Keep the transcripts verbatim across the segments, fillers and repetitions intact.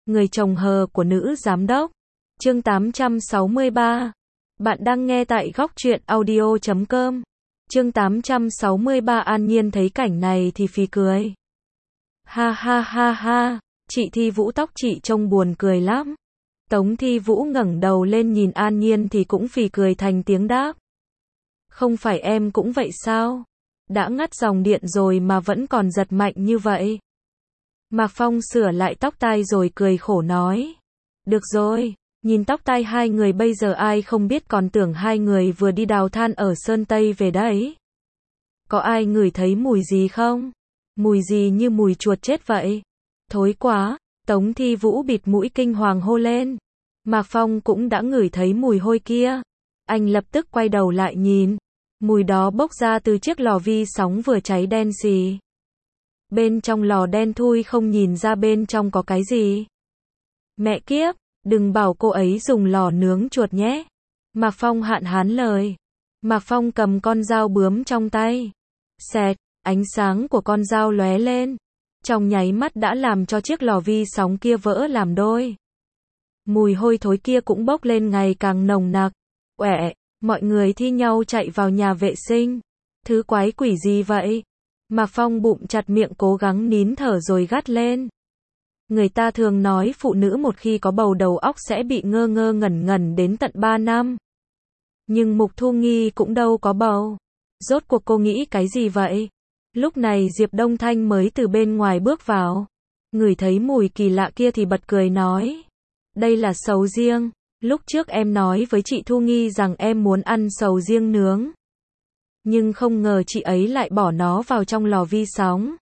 Người chồng hờ của nữ giám đốc. Chương tám trăm sáu mươi ba. Bạn đang nghe tại góc truyện audio chấm com. Chương tám trăm sáu mươi ba. An Nhiên thấy cảnh này thì phì cười. Ha ha ha ha, chị Thi Vũ tóc chị trông buồn cười lắm. Tống Thi Vũ ngẩng đầu lên nhìn An Nhiên thì cũng phì cười thành tiếng đáp. Không phải em cũng vậy sao? Đã ngắt dòng điện rồi mà vẫn còn giật mạnh như vậy. Mạc Phong sửa lại tóc tai rồi cười khổ nói. Được rồi, nhìn tóc tai hai người bây giờ ai không biết còn tưởng hai người vừa đi đào than ở Sơn Tây về đấy. Có ai ngửi thấy mùi gì không? Mùi gì như mùi chuột chết vậy? Thối quá, Tống Thi Vũ bịt mũi kinh hoàng hô lên. Mạc Phong cũng đã ngửi thấy mùi hôi kia. Anh lập tức quay đầu lại nhìn. Mùi đó bốc ra từ chiếc lò vi sóng vừa cháy đen xì. Bên trong lò đen thui không nhìn ra bên trong có cái gì. Mẹ kiếp, đừng bảo cô ấy dùng lò nướng chuột nhé. Mạc Phong hạn hán lời. Mạc Phong cầm con dao bướm trong tay. Xẹt, ánh sáng của con dao lóe lên. Trong nháy mắt đã làm cho chiếc lò vi sóng kia vỡ làm đôi. Mùi hôi thối kia cũng bốc lên ngày càng nồng nặc. Uệ, mọi người thi nhau chạy vào nhà vệ sinh. Thứ quái quỷ gì vậy? Mạc Phong bụng chặt miệng cố gắng nín thở rồi gắt lên. Người ta thường nói phụ nữ một khi có bầu đầu óc sẽ bị ngơ ngơ ngẩn ngẩn đến tận ba năm. Nhưng Mục Thu Nghi cũng đâu có bầu. Rốt cuộc cô nghĩ cái gì vậy? Lúc này Diệp Đông Thanh mới từ bên ngoài bước vào. Ngửi thấy mùi kỳ lạ kia thì bật cười nói. Đây là sầu riêng. Lúc trước em nói với chị Thu Nghi rằng em muốn ăn sầu riêng nướng. Nhưng không ngờ chị ấy lại bỏ nó vào trong lò vi sóng.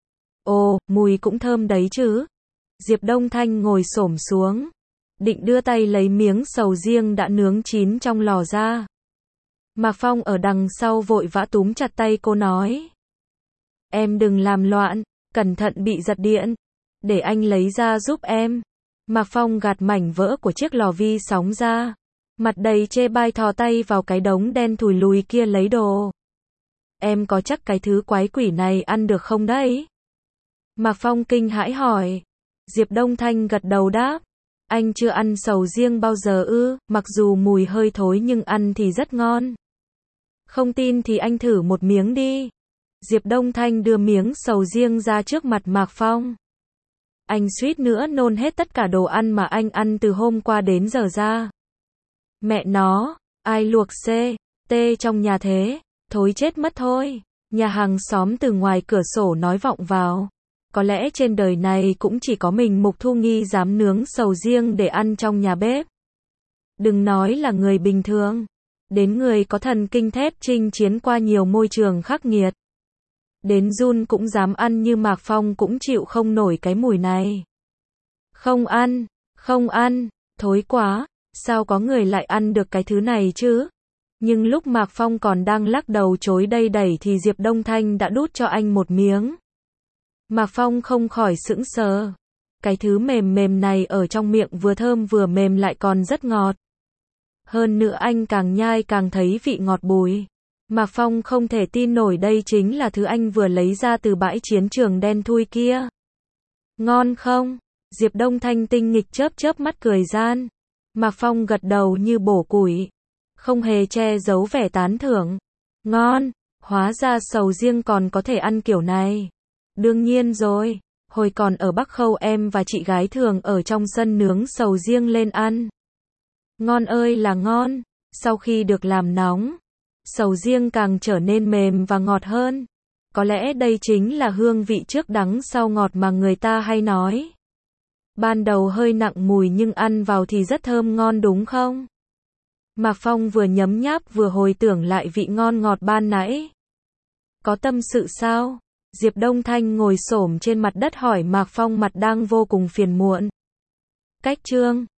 Ồ, mùi cũng thơm đấy chứ. Diệp Đông Thanh ngồi xổm xuống. Định đưa tay lấy miếng sầu riêng đã nướng chín trong lò ra. Mạc Phong ở đằng sau vội vã túm chặt tay cô nói. Em đừng làm loạn, cẩn thận bị giật điện. Để anh lấy ra giúp em. Mạc Phong gạt mảnh vỡ của chiếc lò vi sóng ra. Mặt đầy chê bai thò tay vào cái đống đen thùi lùi kia lấy đồ. Em có chắc cái thứ quái quỷ này ăn được không đấy? Mạc Phong kinh hãi hỏi. Diệp Đông Thanh gật đầu đáp. Anh chưa ăn sầu riêng bao giờ ư, mặc dù mùi hơi thối nhưng ăn thì rất ngon. Không tin thì anh thử một miếng đi. Diệp Đông Thanh đưa miếng sầu riêng ra trước mặt Mạc Phong. Anh suýt nữa nôn hết tất cả đồ ăn mà anh ăn từ hôm qua đến giờ ra. Mẹ nó, ai luộc C, T trong nhà thế, thối chết mất thôi. Nhà hàng xóm từ ngoài cửa sổ nói vọng vào. Có lẽ trên đời này cũng chỉ có mình Mục Thu Nghi dám nướng sầu riêng để ăn trong nhà bếp. Đừng nói là người bình thường. Đến người có thần kinh thép chinh chiến qua nhiều môi trường khắc nghiệt. Đến Jun cũng dám ăn như Mạc Phong cũng chịu không nổi cái mùi này. Không ăn, không ăn, thối quá, sao có người lại ăn được cái thứ này chứ? Nhưng lúc Mạc Phong còn đang lắc đầu chối đây đẩy thì Diệp Đông Thanh đã đút cho anh một miếng. Mạc Phong không khỏi sững sờ. Cái thứ mềm mềm này ở trong miệng vừa thơm vừa mềm lại còn rất ngọt. Hơn nữa anh càng nhai càng thấy vị ngọt bùi. Mạc Phong không thể tin nổi đây chính là thứ anh vừa lấy ra từ bãi chiến trường đen thui kia. Ngon không? Diệp Đông Thanh tinh nghịch chớp chớp mắt cười gian. Mạc Phong gật đầu như bổ củi. Không hề che giấu vẻ tán thưởng. Ngon, hóa ra sầu riêng còn có thể ăn kiểu này. Đương nhiên rồi, hồi còn ở Bắc Khâu em và chị gái thường ở trong sân nướng sầu riêng lên ăn. Ngon ơi là ngon, sau khi được làm nóng, sầu riêng càng trở nên mềm và ngọt hơn. Có lẽ đây chính là hương vị trước đắng sau ngọt mà người ta hay nói. Ban đầu hơi nặng mùi nhưng ăn vào thì rất thơm ngon đúng không? Mạc Phong vừa nhấm nháp vừa hồi tưởng lại vị ngon ngọt ban nãy. Có tâm sự sao? Diệp Đông Thanh ngồi xổm trên mặt đất hỏi Mạc Phong mặt đang vô cùng phiền muộn. Cách chương